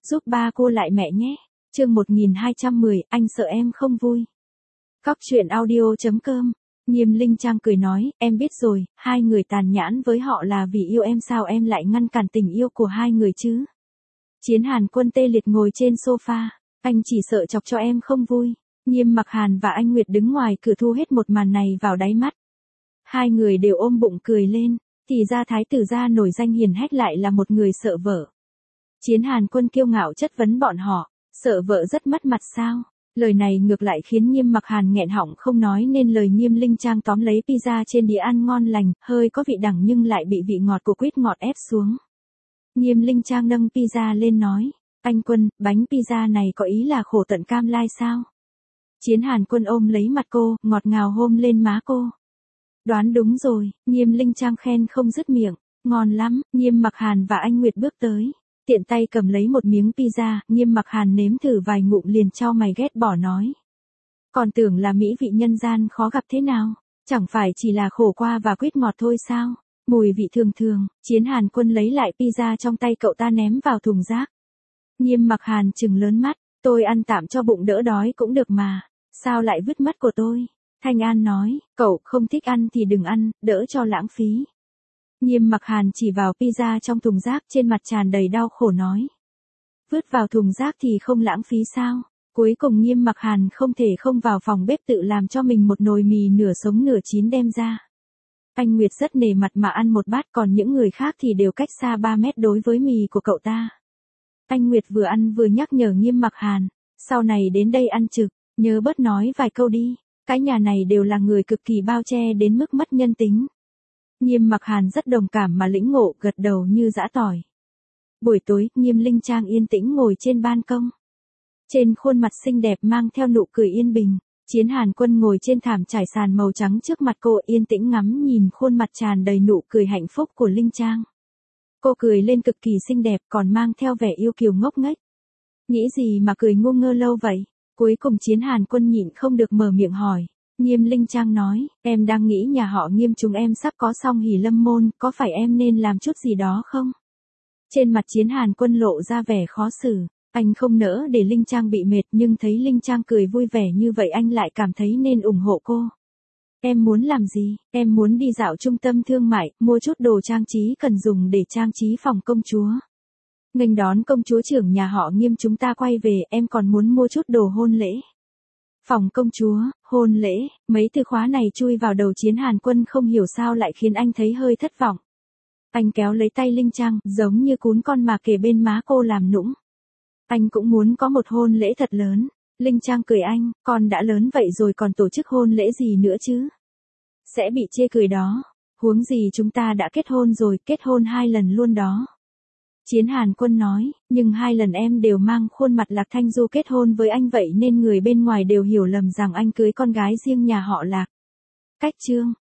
giúp ba cô lại mẹ nhé. Chương 1210, anh sợ em không vui. Cóc truyện audio.com. Nghiêm Linh Trang cười nói, em biết rồi, hai người tàn nhẫn với họ là vì yêu em, sao em lại ngăn cản tình yêu của hai người chứ? Chiến Hàn Quân tê liệt ngồi trên sofa, anh chỉ sợ chọc cho em không vui. Nghiêm Mặc Hàn và anh Nguyệt đứng ngoài cửa thu hết một màn này vào đáy mắt. Hai người đều ôm bụng cười lên, thì ra thái tử gia nổi danh hiển hách lại là một người sợ vợ. Chiến Hàn Quân kiêu ngạo chất vấn bọn họ, sợ vợ rất mất mặt sao? Lời này ngược lại khiến Nghiêm Mặc Hàn nghẹn họng không nói nên lời. Nghiêm Linh Trang tóm lấy pizza trên đĩa ăn ngon lành, hơi có vị đắng nhưng lại bị vị ngọt của quýt ngọt ép xuống. Nghiêm Linh Trang nâng pizza lên nói, anh Quân, bánh pizza này có ý là khổ tận cam lai sao? Chiến Hàn Quân ôm lấy mặt cô, ngọt ngào hôn lên má cô. Đoán đúng rồi, Nghiêm Linh Trang khen không dứt miệng, ngon lắm. Nghiêm Mặc Hàn và anh Nguyệt bước tới, tiện tay cầm lấy một miếng pizza. Nghiêm Mặc Hàn nếm thử vài ngụm liền chau mày ghét bỏ nói. Còn tưởng là mỹ vị nhân gian khó gặp thế nào, chẳng phải chỉ là khổ qua và quýt ngọt thôi sao? Mùi vị thường thường. Chiến Hàn Quân lấy lại pizza trong tay cậu ta ném vào thùng rác. Nghiêm Mặc Hàn trừng lớn mắt, tôi ăn tạm cho bụng đỡ đói cũng được mà, sao lại vứt mất của tôi? Thanh An nói, cậu không thích ăn thì đừng ăn, đỡ cho lãng phí. Nghiêm Mặc Hàn chỉ vào pizza trong thùng rác, trên mặt tràn đầy đau khổ nói. Vứt vào thùng rác thì không lãng phí sao? Cuối cùng Nghiêm Mặc Hàn không thể không vào phòng bếp tự làm cho mình một nồi mì nửa sống nửa chín đem ra. Anh Nguyệt rất nể mặt mà ăn một bát, còn những người khác thì đều cách xa 3 mét đối với mì của cậu ta. Anh Nguyệt vừa ăn vừa nhắc nhở Nghiêm Mặc Hàn, sau này đến đây ăn trực, nhớ bớt nói vài câu đi, cái nhà này đều là người cực kỳ bao che đến mức mất nhân tính. Nghiêm Mặc Hàn rất đồng cảm mà lĩnh ngộ, gật đầu như giã tỏi. Buổi tối, Nghiêm Linh Trang yên tĩnh ngồi trên ban công. Trên khuôn mặt xinh đẹp mang theo nụ cười yên bình. Chiến Hàn Quân ngồi trên thảm trải sàn màu trắng trước mặt cô, yên tĩnh ngắm nhìn khuôn mặt tràn đầy nụ cười hạnh phúc của Linh Trang. Cô cười lên cực kỳ xinh đẹp, còn mang theo vẻ yêu kiều ngốc nghếch. Nghĩ gì mà cười ngu ngơ lâu vậy? Cuối cùng Chiến Hàn Quân nhịn không được mở miệng hỏi. Nghiêm Linh Trang nói, em đang nghĩ nhà họ Nghiêm chúng em sắp có xong hỷ lâm môn, có phải em nên làm chút gì đó không? Trên mặt Chiến Hàn Quân lộ ra vẻ khó xử. Anh không nỡ để Linh Trang bị mệt, nhưng thấy Linh Trang cười vui vẻ như vậy anh lại cảm thấy nên ủng hộ cô. Em muốn làm gì? Em muốn đi dạo trung tâm thương mại, mua chút đồ trang trí cần dùng để trang trí phòng công chúa. Nghênh đón công chúa trưởng nhà họ Nghiêm chúng ta quay về, em còn muốn mua chút đồ hôn lễ. Phòng công chúa, hôn lễ, mấy từ khóa này chui vào đầu Chiến Hàn Quân không hiểu sao lại khiến anh thấy hơi thất vọng. Anh kéo lấy tay Linh Trang, giống như cún con mà kề bên má cô làm nũng. Anh cũng muốn có một hôn lễ thật lớn. Linh Trang cười anh, con đã lớn vậy rồi còn tổ chức hôn lễ gì nữa chứ? Sẽ bị chê cười đó. Huống gì chúng ta đã kết hôn rồi, kết hôn 2 lần luôn đó. Chiến Hàn Quân nói, nhưng 2 lần em đều mang khuôn mặt Lạc Thanh Du kết hôn với anh, vậy nên người bên ngoài đều hiểu lầm rằng anh cưới con gái riêng nhà họ Lạc. Cách chương.